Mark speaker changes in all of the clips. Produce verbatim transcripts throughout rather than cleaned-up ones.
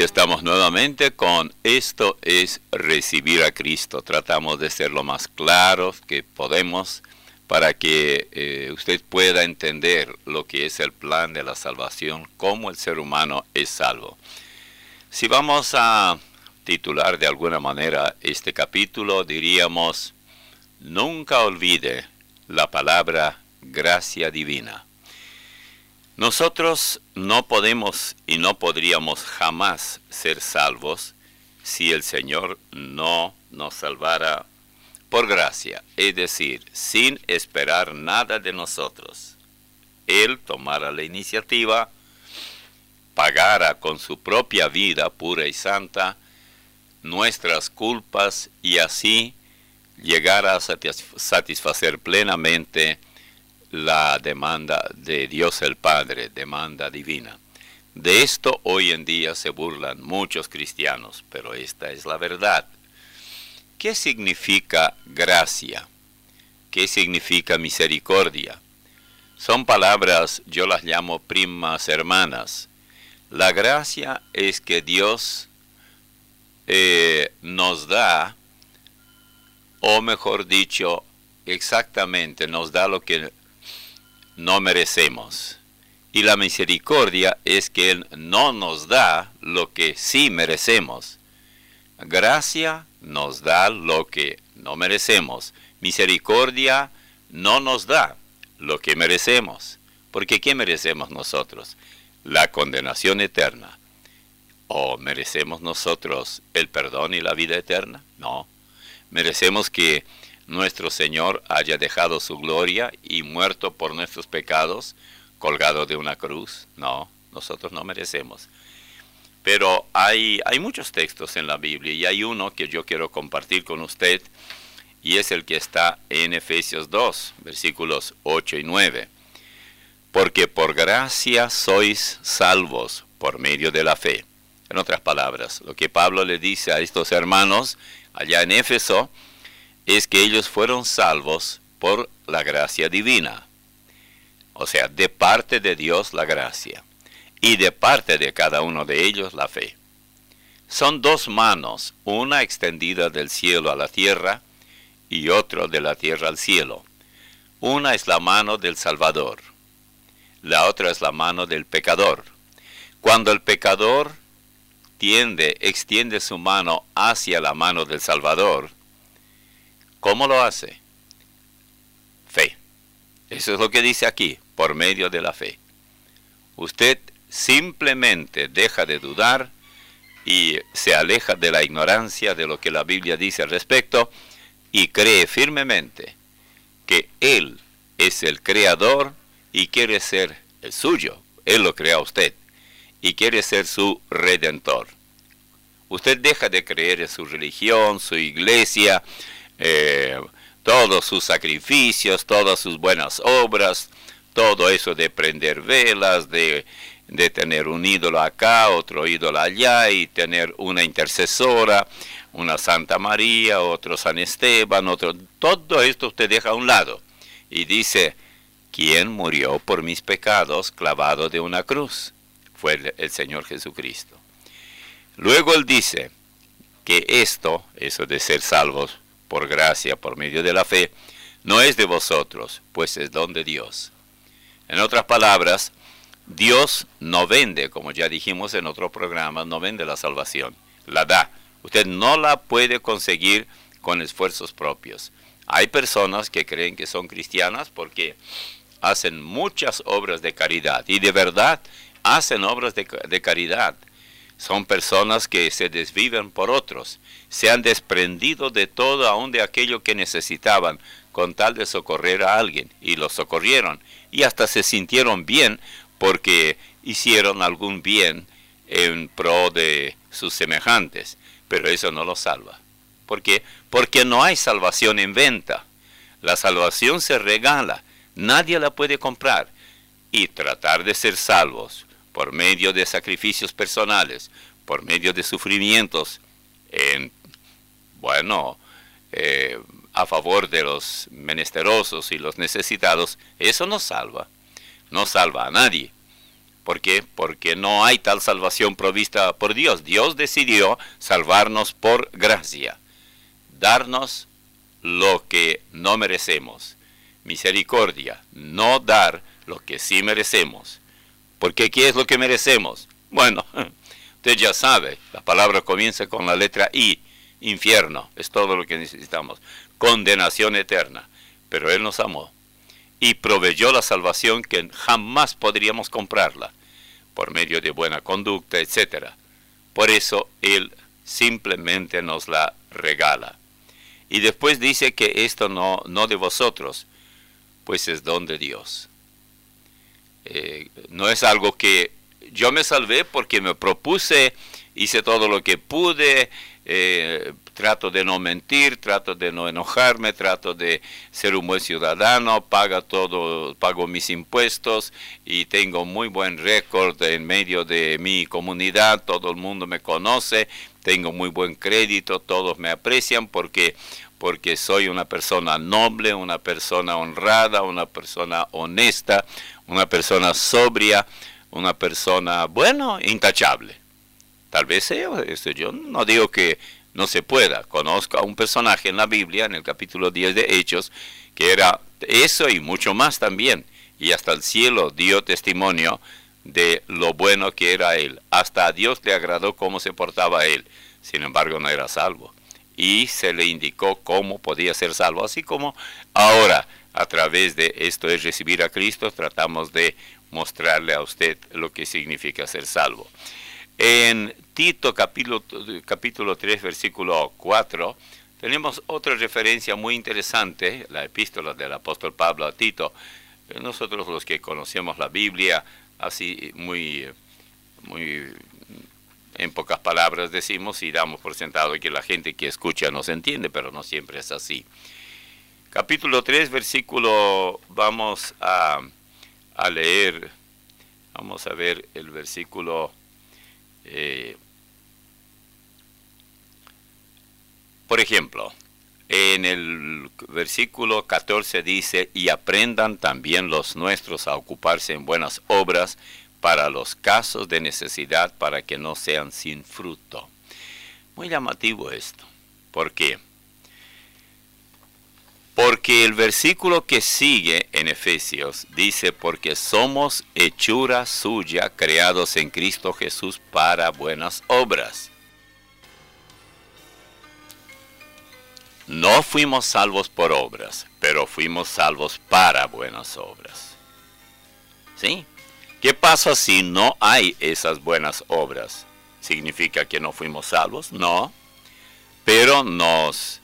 Speaker 1: estamos nuevamente con Esto es Recibir a Cristo. Tratamos de ser lo más claros que podemos para que eh, usted pueda entender lo que es el plan de la salvación, cómo el ser humano es salvo. Si vamos a titular de alguna manera este capítulo, diríamos: nunca olvide la palabra gracia divina. Nosotros no podemos y no podríamos jamás ser salvos si el Señor no nos salvara por gracia, es decir, sin esperar nada de nosotros. Él tomara la iniciativa, pagara con su propia vida pura y santa nuestras culpas y así llegara a satisfacer plenamente la demanda de Dios el Padre, demanda divina. De esto hoy en día se burlan muchos cristianos, pero esta es la verdad. ¿Qué significa gracia? ¿Qué significa misericordia? Son palabras, yo las llamo primas hermanas. La gracia es que Dios eh, nos da, o mejor dicho, exactamente nos da lo que no merecemos. Y la misericordia es que Él no nos da lo que sí merecemos. Gracia nos da lo que no merecemos. Misericordia no nos da lo que merecemos. Porque ¿qué merecemos nosotros? La condenación eterna. ¿O merecemos nosotros el perdón y la vida eterna? No. Merecemos que nuestro Señor haya dejado su gloria y muerto por nuestros pecados, colgado de una cruz. No, nosotros no merecemos. Pero hay, hay muchos textos en la Biblia y hay uno que yo quiero compartir con usted y es el que está en Efesios dos, versículos ocho y nueve. Porque por gracia sois salvos por medio de la fe. En otras palabras, lo que Pablo le dice a estos hermanos allá en Éfeso es que ellos fueron salvos por la gracia divina. O sea, de parte de Dios la gracia. Y de parte de cada uno de ellos la fe. Son dos manos, una extendida del cielo a la tierra y otra de la tierra al cielo. Una es la mano del Salvador. La otra es la mano del pecador. Cuando el pecador tiende, extiende su mano hacia la mano del Salvador, ¿cómo lo hace? Fe. Eso es lo que dice aquí, por medio de la fe. Usted simplemente deja de dudar y se aleja de la ignorancia de lo que la Biblia dice al respecto y cree firmemente que Él es el creador y quiere ser el suyo. Él lo crea a usted y quiere ser su redentor. Usted deja de creer en su religión, su iglesia, Eh, todos sus sacrificios, todas sus buenas obras, todo eso de prender velas, de, de tener un ídolo acá, otro ídolo allá, y tener una intercesora, una Santa María, otro San Esteban, otro, todo esto usted deja a un lado, y dice: ¿quién murió por mis pecados clavado de una cruz? Fue el, el Señor Jesucristo. Luego Él dice que esto, eso de ser salvos por gracia, por medio de la fe, no es de vosotros, pues es don de Dios. En otras palabras, Dios no vende, como ya dijimos en otro programa, no vende la salvación, la da. Usted no la puede conseguir con esfuerzos propios. Hay personas que creen que son cristianas porque hacen muchas obras de caridad, y de verdad hacen obras de, de caridad. Son personas que se desviven por otros, se han desprendido de todo, aun de aquello que necesitaban, con tal de socorrer a alguien, y lo socorrieron, y hasta se sintieron bien porque hicieron algún bien en pro de sus semejantes, pero eso no los salva. ¿Por qué? Porque no hay salvación en venta. La salvación se regala, nadie la puede comprar, y tratar de ser salvos por medio de sacrificios personales, por medio de sufrimientos, en, bueno, eh, a favor de los menesterosos y los necesitados, eso no salva, no salva a nadie, ¿Por qué? Porque no hay tal salvación provista por Dios. Dios decidió salvarnos por gracia, darnos lo que no merecemos. Misericordia, no dar lo que sí merecemos. Porque ¿qué es lo que merecemos? Bueno, usted ya sabe, la palabra comienza con la letra I, infierno, es todo lo que necesitamos. Condenación eterna. Pero Él nos amó y proveyó la salvación que jamás podríamos comprarla, por medio de buena conducta, etcétera. Por eso Él simplemente nos la regala. Y después dice que esto no, no de vosotros, pues es don de Dios. Eh, no es algo que yo me salvé porque me propuse, hice todo lo que pude, eh, trato de no mentir, trato de no enojarme, trato de ser un buen ciudadano, pago todo, pago mis impuestos y tengo muy buen récord en medio de mi comunidad, todo el mundo me conoce, tengo muy buen crédito, todos me aprecian porque, porque soy una persona noble, una persona honrada, una persona honesta, una persona sobria, una persona, bueno, intachable. Tal vez sea eso. Yo no digo que no se pueda. Conozco a un personaje en la Biblia, en el capítulo diez de Hechos, que era eso y mucho más también. Y hasta el cielo dio testimonio de lo bueno que era él. Hasta a Dios le agradó cómo se portaba él. Sin embargo, no era salvo. Y se le indicó cómo podía ser salvo. Así como ahora, a través de esto es recibir a Cristo, tratamos de mostrarle a usted lo que significa ser salvo. En Tito capítulo, capítulo tres, versículo cuatro, tenemos otra referencia muy interesante, la epístola del apóstol Pablo a Tito. Nosotros los que conocemos la Biblia, así muy, muy en pocas palabras decimos y damos por sentado que la gente que escucha nos entiende, pero no siempre es así. Capítulo tres, versículo, vamos a, a leer, vamos a ver el versículo... Eh, por ejemplo, en el versículo catorce dice, y aprendan también los nuestros a ocuparse en buenas obras para los casos de necesidad, para que no sean sin fruto. Muy llamativo esto. ¿Por qué? Porque el versículo que sigue en Efesios dice, porque somos hechura suya, creados en Cristo Jesús para buenas obras. No fuimos salvos por obras, pero fuimos salvos para buenas obras. ¿Sí? ¿Qué pasa si no hay esas buenas obras? ¿Significa que no fuimos salvos? No, pero nos...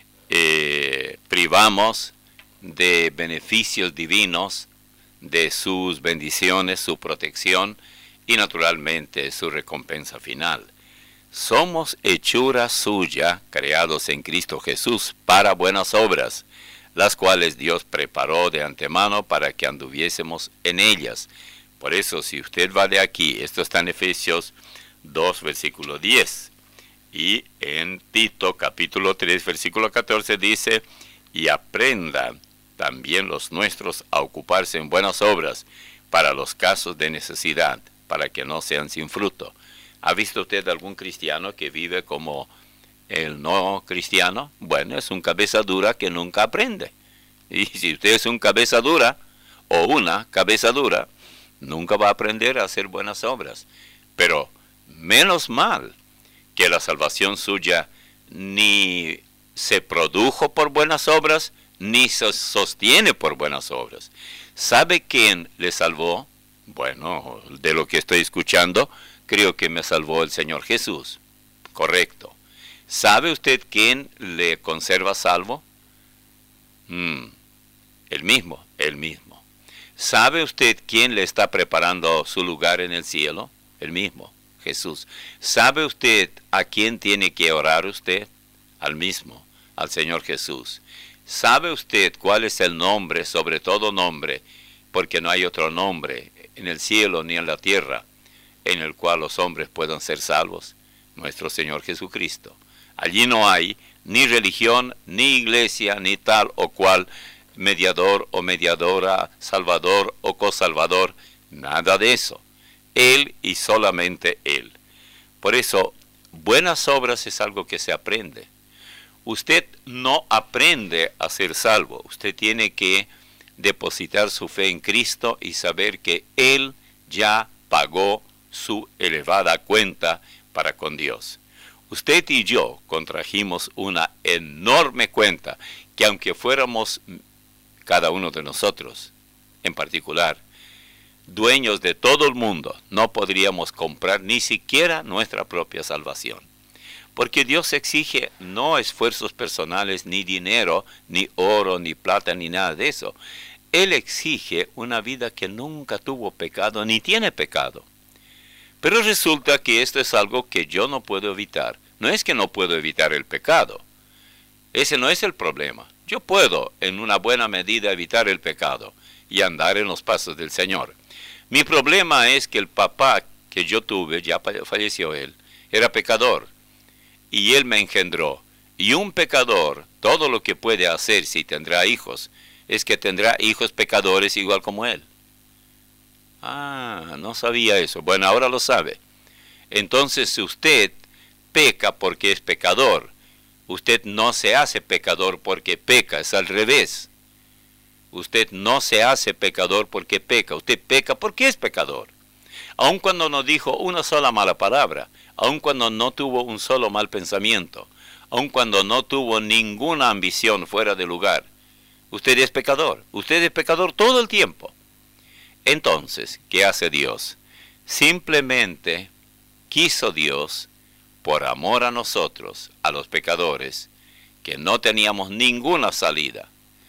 Speaker 1: Eh, privamos de beneficios divinos, de sus bendiciones, su protección y naturalmente su recompensa final. Somos hechura suya, creados en Cristo Jesús para buenas obras, las cuales Dios preparó de antemano para que anduviésemos en ellas. Por eso, si usted va de aquí, esto está en Efesios dos, versículo diez. Y en Tito capítulo tres, versículo catorce dice, y aprendan también los nuestros a ocuparse en buenas obras para los casos de necesidad, para que no sean sin fruto. ¿Ha visto usted algún cristiano que vive como el no cristiano? Bueno, es un cabeza dura que nunca aprende. Y si usted es un cabeza dura o una cabeza dura, nunca va a aprender a hacer buenas obras. Pero menos mal que la salvación suya ni se produjo por buenas obras, ni se sostiene por buenas obras. ¿Sabe quién le salvó? Bueno, de lo que estoy escuchando, creo que me salvó el Señor Jesús. Correcto. ¿Sabe usted quién le conserva salvo? Hmm, el mismo, el mismo. ¿Sabe usted quién le está preparando su lugar en el cielo? El mismo. Jesús. ¿Sabe usted a quién tiene que orar usted? Al mismo, al Señor Jesús. ¿Sabe usted cuál es el nombre, sobre todo nombre, porque no hay otro nombre en el cielo ni en la tierra, en el cual los hombres puedan ser salvos? Nuestro Señor Jesucristo. Allí no hay ni religión, ni iglesia, ni tal o cual mediador o mediadora, salvador o cosalvador, nada de eso. Él y solamente Él. Por eso, buenas obras es algo que se aprende. Usted no aprende a ser salvo. Usted tiene que depositar su fe en Cristo y saber que Él ya pagó su elevada cuenta para con Dios. Usted y yo contrajimos una enorme cuenta que, aunque fuéramos cada uno de nosotros en particular dueños de todo el mundo, no podríamos comprar ni siquiera nuestra propia salvación. Porque Dios exige no esfuerzos personales, ni dinero, ni oro, ni plata, ni nada de eso. Él exige una vida que nunca tuvo pecado, ni tiene pecado. Pero resulta que esto es algo que yo no puedo evitar. No es que no puedo evitar el pecado. Ese no es el problema. Yo puedo, en una buena medida, evitar el pecado y andar en los pasos del Señor. Mi problema es que el papá que yo tuve, ya falleció él, era pecador. Y él me engendró. Y un pecador, todo lo que puede hacer si tendrá hijos, es que tendrá hijos pecadores igual como él. Ah, no sabía eso. Bueno, ahora lo sabe. Entonces, si usted peca porque es pecador, usted no se hace pecador porque peca, es al revés. Usted no se hace pecador porque peca, usted peca porque es pecador. Aun cuando no dijo una sola mala palabra, aun cuando no tuvo un solo mal pensamiento, aun cuando no tuvo ninguna ambición fuera de lugar, usted es pecador, usted es pecador todo el tiempo. Entonces, ¿qué hace Dios? Simplemente quiso Dios, por amor a nosotros, a los pecadores, que no teníamos ninguna salida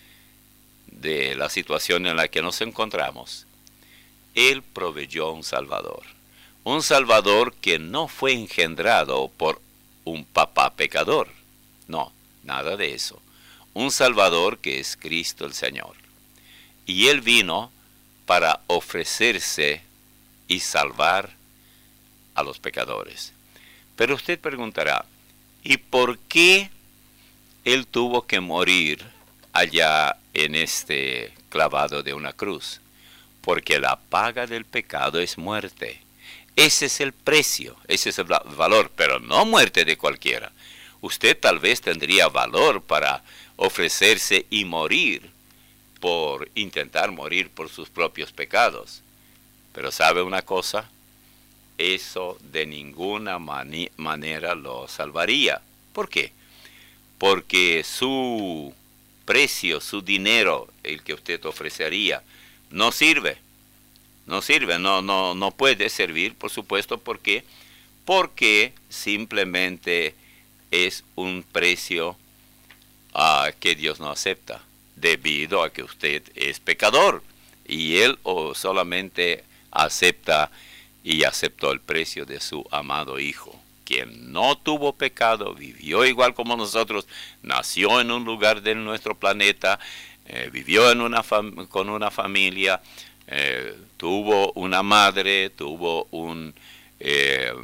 Speaker 1: de la situación en la que nos encontramos, Él proveyó un Salvador. Un Salvador que no fue engendrado por un papá pecador. No, nada de eso. Un Salvador que es Cristo el Señor. Y Él vino para ofrecerse y salvar a los pecadores. Pero usted preguntará, ¿y por qué Él tuvo que morir allá en este clavado de una cruz? Porque la paga del pecado es muerte. Ese es el precio, ese es el valor, pero no muerte de cualquiera. Usted tal vez tendría valor para ofrecerse y morir por intentar morir por sus propios pecados. Pero ¿sabe una cosa? Eso de ninguna mani- manera lo salvaría. ¿Por qué? Porque su precio, su dinero, el que usted ofrecería, no sirve. No sirve, no, no, no puede servir, por supuesto. ¿Por qué? Porque simplemente es un precio uh, que Dios no acepta, debido a que usted es pecador. Y Él o solamente acepta y aceptó el precio de su amado Hijo, quien no tuvo pecado, vivió igual como nosotros, nació en un lugar de nuestro planeta, eh, vivió en una fam- con una familia, eh, tuvo una madre, tuvo un eh,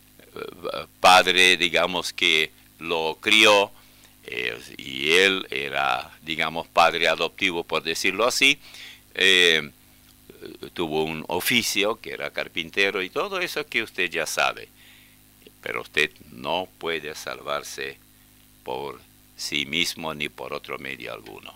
Speaker 1: padre, digamos, que lo crió, eh, y él era, digamos, padre adoptivo, por decirlo así. eh, tuvo un oficio que era carpintero y todo eso que usted ya sabe. Pero usted no puede salvarse por sí mismo ni por otro medio alguno.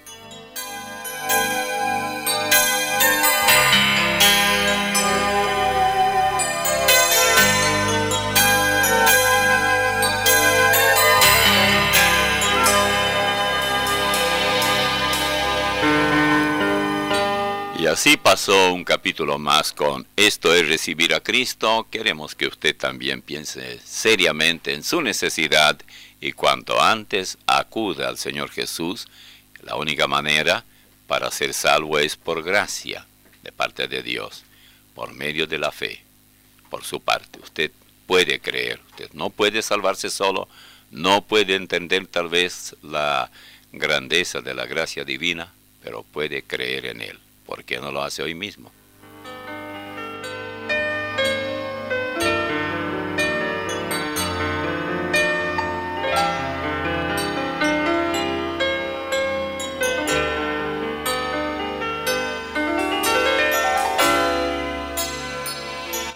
Speaker 1: Y así pasó un capítulo más con Esto es recibir a Cristo. Queremos que usted también piense seriamente en su necesidad y cuanto antes acuda al Señor Jesús. La única manera para ser salvo es por gracia de parte de Dios, por medio de la fe, por su parte. Usted puede creer, usted no puede salvarse solo, no puede entender tal vez la grandeza de la gracia divina, pero puede creer en Él. ¿Por qué no lo hace hoy mismo?